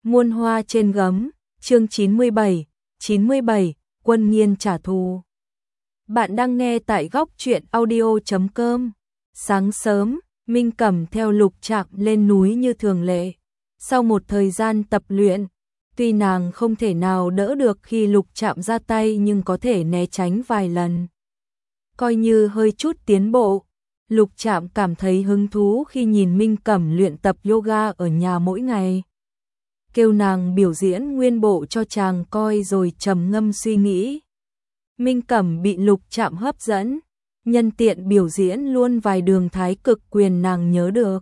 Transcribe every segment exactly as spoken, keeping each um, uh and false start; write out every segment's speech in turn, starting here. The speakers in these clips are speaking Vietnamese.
Muôn hoa trên gấm, chương chín mươi bảy, chín mươi bảy, Quân Nghiên trả thù. Bạn đang nghe tại góc truyện audio chấm com. Sáng sớm, Minh Cẩm theo Lục Trạm lên núi như thường lệ. Sau một thời gian tập luyện, tuy nàng không thể nào đỡ được khi Lục Trạm ra tay nhưng có thể né tránh vài lần. Coi như hơi chút tiến bộ, Lục Trạm cảm thấy hứng thú khi nhìn Minh Cẩm luyện tập yoga ở nhà mỗi ngày. Kêu nàng biểu diễn nguyên bộ cho chàng coi rồi trầm ngâm suy nghĩ. Minh Cẩm bị Lục Trạm hấp dẫn, nhân tiện biểu diễn luôn vài đường thái cực quyền nàng nhớ được.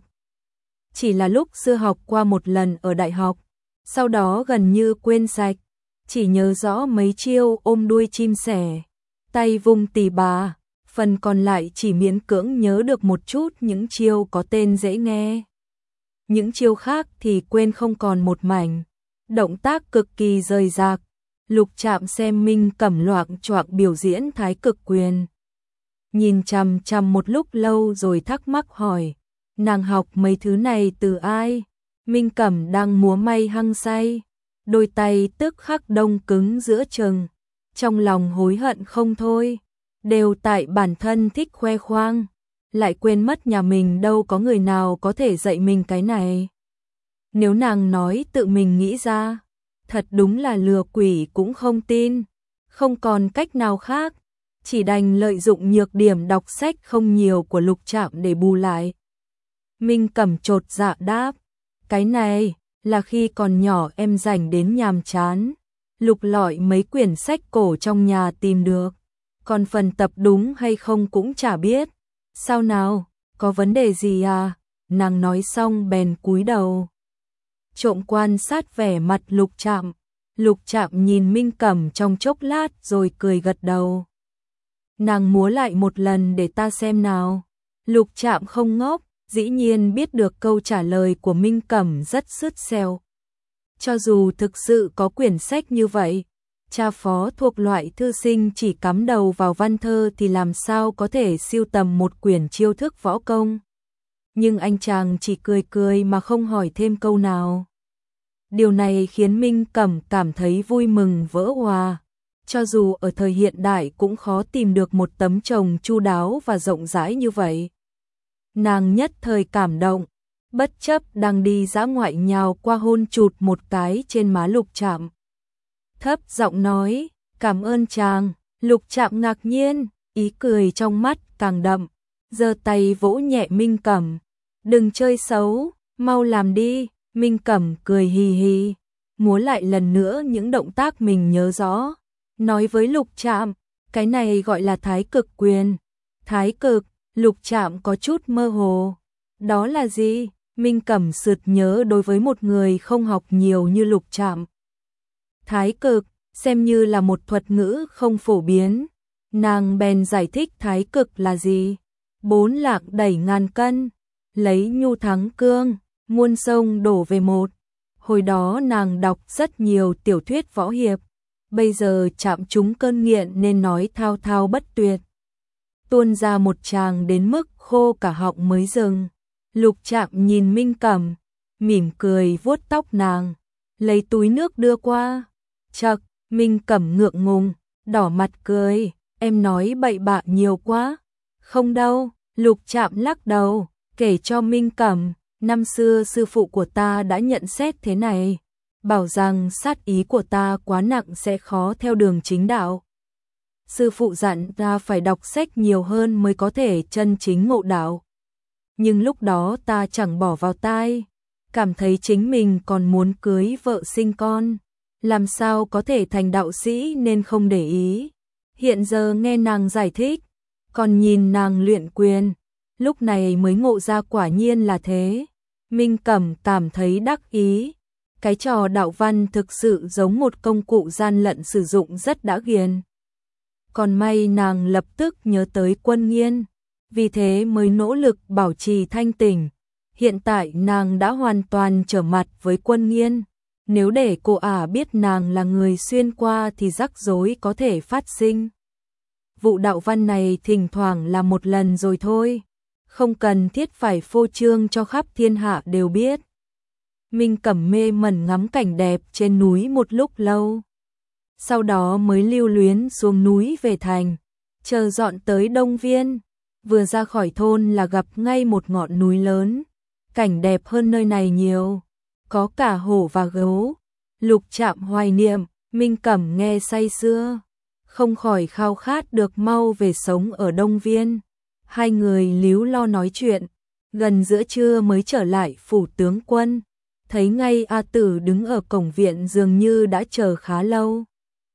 Chỉ là lúc xưa học qua một lần ở đại học, sau đó gần như quên sạch, chỉ nhớ rõ mấy chiêu ôm đuôi chim sẻ, tay vung tỳ bà, phần còn lại chỉ miễn cưỡng nhớ được một chút những chiêu có tên dễ nghe. Những chiêu khác thì quên không còn một mảnh, động tác cực kỳ rời rạc. Lục Trạm xem Minh Cẩm loạng choạng biểu diễn thái cực quyền, nhìn chằm chằm một lúc lâu rồi thắc mắc hỏi, nàng học mấy thứ này từ ai? Minh Cẩm đang múa may hăng say, đôi tay tức khắc đông cứng giữa chừng, trong lòng hối hận không thôi, đều tại bản thân thích khoe khoang, lại quên mất nhà mình đâu có người nào có thể dạy mình cái này. Nếu nàng nói tự mình nghĩ ra, thật đúng là lừa quỷ cũng không tin, không còn cách nào khác, chỉ đành lợi dụng nhược điểm đọc sách không nhiều của Lục Trạm để bù lại. Minh Cẩm chột dạ đáp, cái này là khi còn nhỏ em rảnh đến nhàm chán, lục lọi mấy quyển sách cổ trong nhà tìm được, còn phần tập đúng hay không cũng chả biết. Sao nào, có vấn đề gì à? Nàng nói xong bèn cúi đầu, trộm quan sát vẻ mặt Lục Trạm. Lục Trạm nhìn Minh Cẩm trong chốc lát rồi cười gật đầu. Nàng múa lại một lần để ta xem nào. Lục Trạm không ngốc, dĩ nhiên biết được câu trả lời của Minh Cẩm rất sứt sẻo. Cho dù thực sự có quyển sách như vậy, cha phó thuộc loại thư sinh chỉ cắm đầu vào văn thơ thì làm sao có thể siêu tầm một quyển chiêu thức võ công. Nhưng anh chàng chỉ cười cười mà không hỏi thêm câu nào. Điều này khiến Minh Cẩm cảm thấy vui mừng vỡ òa. Cho dù ở thời hiện đại cũng khó tìm được một tấm chồng chu đáo và rộng rãi như vậy. Nàng nhất thời cảm động, bất chấp đang đi dã ngoại nhào qua hôn chụt một cái trên má Lục Trạm. Thấp giọng nói, cảm ơn chàng. Lục Trạm ngạc nhiên, ý cười trong mắt càng đậm, giơ tay vỗ nhẹ Minh Cẩm. Đừng chơi xấu, mau làm đi. Minh Cẩm cười hì hì, múa lại lần nữa những động tác mình nhớ rõ, nói với Lục Trạm, cái này gọi là thái cực quyền. Thái cực, Lục Trạm có chút mơ hồ. Đó là gì? Minh Cẩm sượt nhớ đối với một người không học nhiều như Lục Trạm. Thái cực, xem như là một thuật ngữ không phổ biến. Nàng bèn giải thích thái cực là gì? Bốn lạc đẩy ngàn cân, lấy nhu thắng cương, muôn sông đổ về một. Hồi đó nàng đọc rất nhiều tiểu thuyết võ hiệp, bây giờ chạm trúng cơn nghiện nên nói thao thao bất tuyệt. Tuôn ra một tràng đến mức khô cả họng mới dừng. Lục Trạm nhìn Minh Cẩm, mỉm cười vuốt tóc nàng, lấy túi nước đưa qua. Chậc, Minh Cẩm ngượng ngùng, đỏ mặt cười, em nói bậy bạ nhiều quá. Không đâu, Lục Trạm lắc đầu, kể cho Minh Cẩm, năm xưa sư phụ của ta đã nhận xét thế này, bảo rằng sát ý của ta quá nặng sẽ khó theo đường chính đạo. Sư phụ dặn ta phải đọc sách nhiều hơn mới có thể chân chính ngộ đạo. Nhưng lúc đó ta chẳng bỏ vào tai, cảm thấy chính mình còn muốn cưới vợ sinh con, làm sao có thể thành đạo sĩ nên không để ý. Hiện giờ nghe nàng giải thích, còn nhìn nàng luyện quyền, lúc này mới ngộ ra quả nhiên là thế. Minh Cẩm cảm thấy đắc ý, cái trò đạo văn thực sự giống một công cụ gian lận sử dụng rất đã ghiền. Còn may nàng lập tức nhớ tới Quân Nghiên, vì thế mới nỗ lực bảo trì thanh tỉnh. Hiện tại nàng đã hoàn toàn trở mặt với Quân Nghiên, nếu để cô ả biết nàng là người xuyên qua thì rắc rối có thể phát sinh. Vụ đạo văn này thỉnh thoảng là một lần rồi thôi, không cần thiết phải phô trương cho khắp thiên hạ đều biết. Minh Cẩm mê mẩn ngắm cảnh đẹp trên núi một lúc lâu. Sau đó mới lưu luyến xuống núi về thành, chờ dọn tới Đông Viên. Vừa ra khỏi thôn là gặp ngay một ngọn núi lớn, cảnh đẹp hơn nơi này nhiều, có cả hổ và gấu. Lục Trạm hoài niệm, Minh Cẩm nghe say sưa, không khỏi khao khát được mau về sống ở Đông Viên. Hai người líu lo nói chuyện, gần giữa trưa mới trở lại phủ tướng quân, thấy ngay A Tử đứng ở cổng viện dường như đã chờ khá lâu.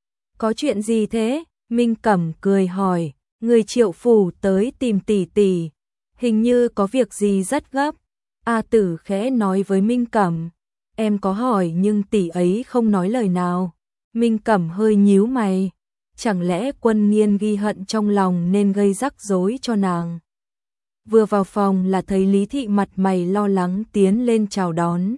Có chuyện gì thế? Minh Cẩm cười hỏi, người Triệu phủ tới tìm tỷ tỷ, hình như có việc gì rất gấp. A Tử khẽ nói với Minh Cẩm, em có hỏi nhưng tỷ ấy không nói lời nào. Minh Cẩm hơi nhíu mày, chẳng lẽ Quân Nghiên ghi hận trong lòng nên gây rắc rối cho nàng. Vừa vào phòng là thấy Lý Thị mặt mày lo lắng tiến lên chào đón.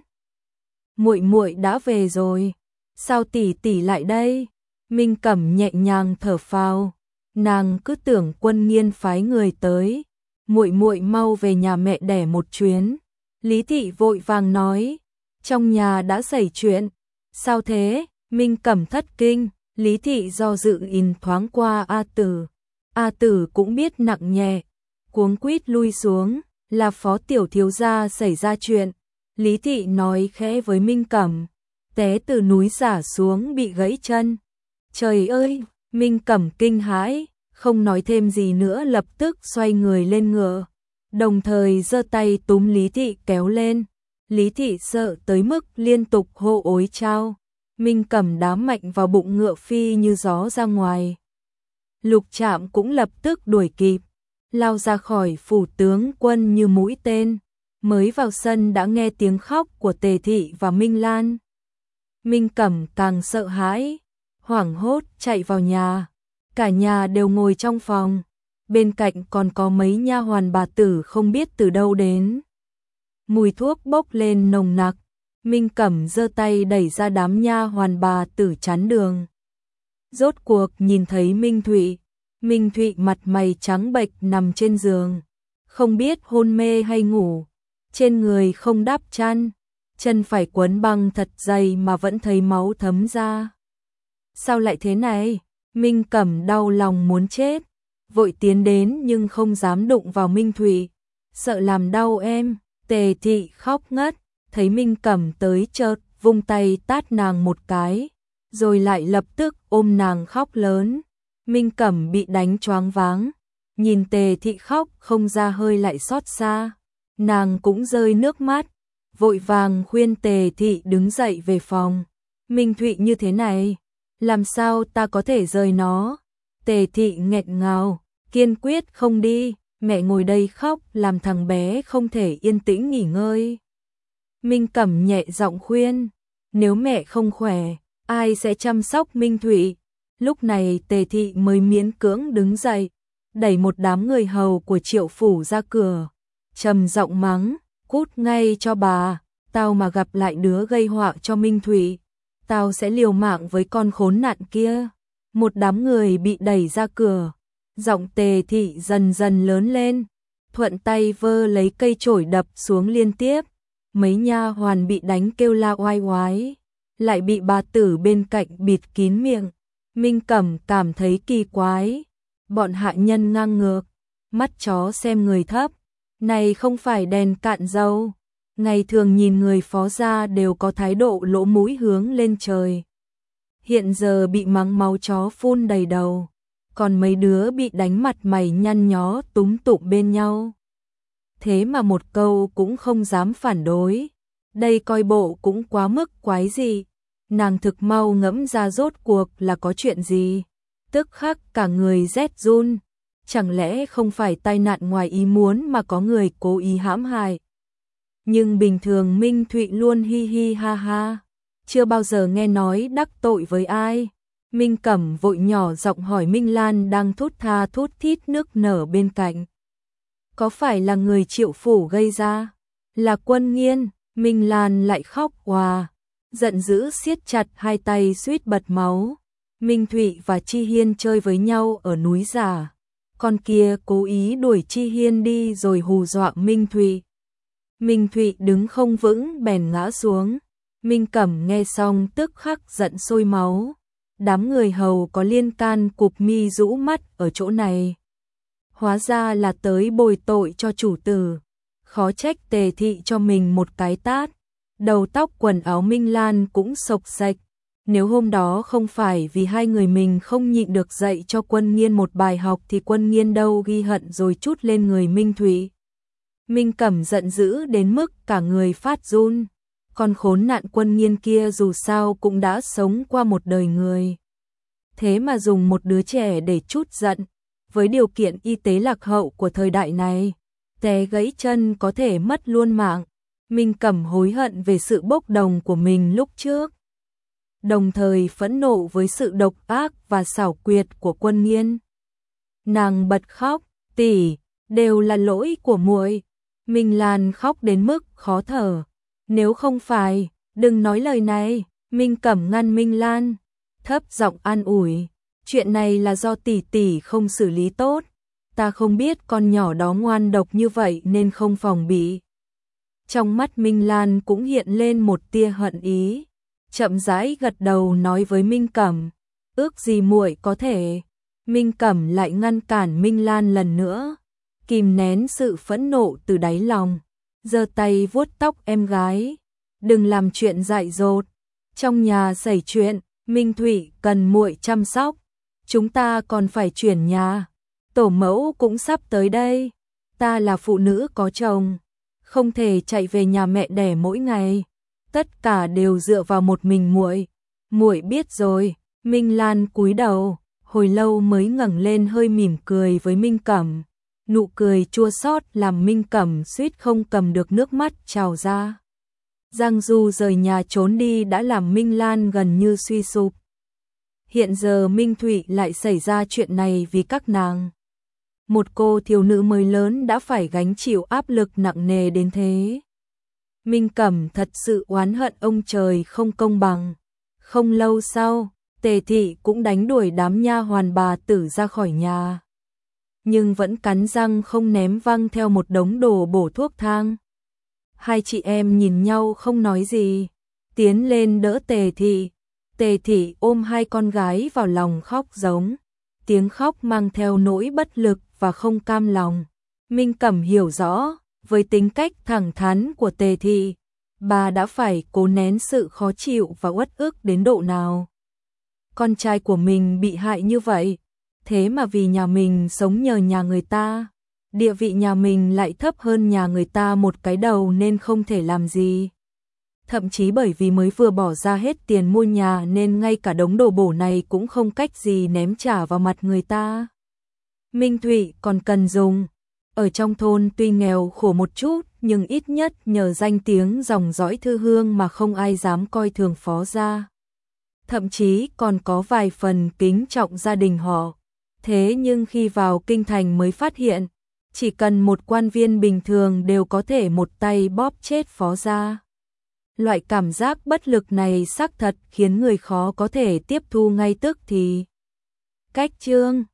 Muội muội đã về rồi, sao tỷ tỷ lại đây? Minh Cẩm nhẹ nhàng thở phào, nàng cứ tưởng Quân Nghiên phái người tới, muội muội mau về nhà mẹ đẻ một chuyến. Lý Thị vội vàng nói, trong nhà đã xảy chuyện. Sao thế? Minh Cẩm thất kinh. Lý Thị do dự nhìn thoáng qua A Tử. A Tử cũng biết nặng nhẹ, cuống quýt lui xuống, là Phó tiểu thiếu gia xảy ra chuyện. Lý Thị nói khẽ với Minh Cẩm, té từ núi rả xuống bị gãy chân. Trời ơi! Minh Cẩm kinh hãi, không nói thêm gì nữa, lập tức xoay người lên ngựa, đồng thời giơ tay túm Lý Thị kéo lên. Lý Thị sợ tới mức liên tục hô ối chao. Minh Cẩm đám mạnh vào bụng ngựa phi như gió ra ngoài. Lục Trạm cũng lập tức đuổi kịp, lao ra khỏi phủ tướng quân như mũi tên. Mới vào sân đã nghe tiếng khóc của Tề Thị và Minh Lan. Minh Cẩm càng sợ hãi, hoảng hốt chạy vào nhà. Cả nhà đều ngồi trong phòng, bên cạnh còn có mấy nha hoàn bà tử không biết từ đâu đến. Mùi thuốc bốc lên nồng nặc. Minh Cẩm giơ tay đẩy ra đám nha hoàn bà tử chắn đường. Rốt cuộc nhìn thấy Minh Thụy. Minh Thụy mặt mày trắng bệch nằm trên giường, không biết hôn mê hay ngủ, trên người không đắp chăn, chân phải quấn băng thật dày mà vẫn thấy máu thấm ra. Sao lại thế này? Minh Cẩm đau lòng muốn chết, vội tiến đến nhưng không dám đụng vào Minh Thụy, sợ làm đau em. Tề Thị khóc ngất, thấy Minh Cẩm tới chợt vung tay tát nàng một cái, rồi lại lập tức ôm nàng khóc lớn. Minh Cẩm bị đánh choáng váng, nhìn Tề Thị khóc không ra hơi lại xót xa, nàng cũng rơi nước mắt, vội vàng khuyên Tề Thị đứng dậy về phòng. Minh Thụy như thế này, làm sao ta có thể rời nó? Tề Thị nghẹn ngào, kiên quyết không đi. Mẹ ngồi đây khóc làm thằng bé không thể yên tĩnh nghỉ ngơi. Minh Cẩm nhẹ giọng khuyên, nếu mẹ không khỏe, ai sẽ chăm sóc Minh Thụy? Lúc này Tề Thị mới miễn cưỡng đứng dậy, đẩy một đám người hầu của Triệu phủ ra cửa, trầm giọng mắng, cút ngay cho bà, tao mà gặp lại đứa gây họa cho Minh Thụy, tao sẽ liều mạng với con khốn nạn kia. Một đám người bị đẩy ra cửa. Giọng Tề Thị dần dần lớn lên, thuận tay vơ lấy cây chổi đập xuống liên tiếp. Mấy nha hoàn bị đánh kêu la oai oái, lại bị bà tử bên cạnh bịt kín miệng. Minh Cẩm cảm thấy kỳ quái, bọn hạ nhân ngang ngược, mắt chó xem người thấp, này không phải đèn cạn dầu. Ngày thường nhìn người phó gia đều có thái độ lỗ mũi hướng lên trời, hiện giờ bị mắng máu chó phun đầy đầu. Còn mấy đứa bị đánh mặt mày nhăn nhó túm tụm bên nhau. Thế mà một câu cũng không dám phản đối. Đây coi bộ cũng quá mức quái dị. Nàng thực mau ngẫm ra rốt cuộc là có chuyện gì. Tức khắc cả người rét run. Chẳng lẽ không phải tai nạn ngoài ý muốn mà có người cố ý hãm hại. Nhưng bình thường Minh Thụy luôn hi hi ha ha, chưa bao giờ nghe nói đắc tội với ai. Minh Cẩm vội nhỏ giọng hỏi Minh Lan đang thút tha thút thít nước nở bên cạnh. Có phải là người Triệu phủ gây ra? Là Quân Nghiên. Minh Lan lại khóc òa, giận dữ siết chặt hai tay suýt bật máu. Minh Thụy và Chi Hiên chơi với nhau ở núi Giả. Con kia cố ý đuổi Chi Hiên đi rồi hù dọa Minh Thụy. Minh Thụy đứng không vững bèn ngã xuống. Minh Cẩm nghe xong tức khắc giận sôi máu. Đám người hầu có liên can cụp mi rũ mắt ở chỗ này. Hóa ra là tới bồi tội cho chủ tử. Khó trách Tề Thị cho mình một cái tát. Đầu tóc quần áo Minh Lan cũng xộc xệch. Nếu hôm đó không phải vì hai người mình không nhịn được dạy cho Quân Nghiên một bài học thì Quân Nghiên đâu ghi hận rồi trút lên người Minh Thụy. Minh Cẩm giận dữ đến mức cả người phát run. Con khốn nạn Quân Nghiên kia dù sao cũng đã sống qua một đời người. Thế mà dùng một đứa trẻ để trút giận. Với điều kiện y tế lạc hậu của thời đại này, té gãy chân có thể mất luôn mạng. Minh Cẩm hối hận về sự bốc đồng của mình lúc trước. Đồng thời phẫn nộ với sự độc ác và xảo quyệt của Quân Nghiên. Nàng bật khóc, tỷ, đều là lỗi của muội. Minh Lan khóc đến mức khó thở. Nếu không phải, đừng nói lời này. Minh Cẩm ngăn Minh Lan, thấp giọng an ủi. Chuyện này là do tỷ tỷ không xử lý tốt. Ta không biết con nhỏ đó ngoan độc như vậy nên không phòng bị. Trong mắt Minh Lan cũng hiện lên một tia hận ý. Chậm rãi gật đầu nói với Minh Cẩm, ước gì muội có thể. Minh Cẩm lại ngăn cản Minh Lan lần nữa, kìm nén sự phẫn nộ từ đáy lòng, giơ tay vuốt tóc em gái. Đừng làm chuyện dại dột. Trong nhà xảy chuyện, Minh Thụy cần muội chăm sóc. Chúng ta còn phải chuyển nhà. Tổ mẫu cũng sắp tới đây. Ta là phụ nữ có chồng, không thể chạy về nhà mẹ đẻ mỗi ngày. Tất cả đều dựa vào một mình muội. Muội biết rồi. Minh Lan cúi đầu, hồi lâu mới ngẩng lên hơi mỉm cười với Minh Cẩm. Nụ cười chua xót làm Minh Cẩm suýt không cầm được nước mắt trào ra. Giang Du rời nhà trốn đi đã làm Minh Lan gần như suy sụp. Hiện giờ Minh Thụy lại xảy ra chuyện này vì các nàng. Một cô thiếu nữ mới lớn đã phải gánh chịu áp lực nặng nề đến thế. Minh Cẩm thật sự oán hận ông trời không công bằng. Không lâu sau, Tề Thị cũng đánh đuổi đám nha hoàn bà tử ra khỏi nhà. Nhưng vẫn cắn răng không ném văng theo một đống đồ bổ thuốc thang. Hai chị em nhìn nhau không nói gì, tiến lên đỡ Tề Thị. Tề Thị ôm hai con gái vào lòng khóc giống. Tiếng khóc mang theo nỗi bất lực và không cam lòng. Minh Cẩm hiểu rõ, với tính cách thẳng thắn của Tề Thị, bà đã phải cố nén sự khó chịu và uất ức đến độ nào. Con trai của mình bị hại như vậy, thế mà vì nhà mình sống nhờ nhà người ta, địa vị nhà mình lại thấp hơn nhà người ta một cái đầu nên không thể làm gì. Thậm chí bởi vì mới vừa bỏ ra hết tiền mua nhà nên ngay cả đống đồ bổ này cũng không cách gì ném trả vào mặt người ta. Minh Thụy còn cần dùng. Ở trong thôn tuy nghèo khổ một chút nhưng ít nhất nhờ danh tiếng dòng dõi Thư Hương mà không ai dám coi thường phó gia. Thậm chí còn có vài phần kính trọng gia đình họ. Thế nhưng khi vào kinh thành mới phát hiện, chỉ cần một quan viên bình thường đều có thể một tay bóp chết phó gia. Loại cảm giác bất lực này xác thật khiến người khó có thể tiếp thu ngay tức thì. Cách chương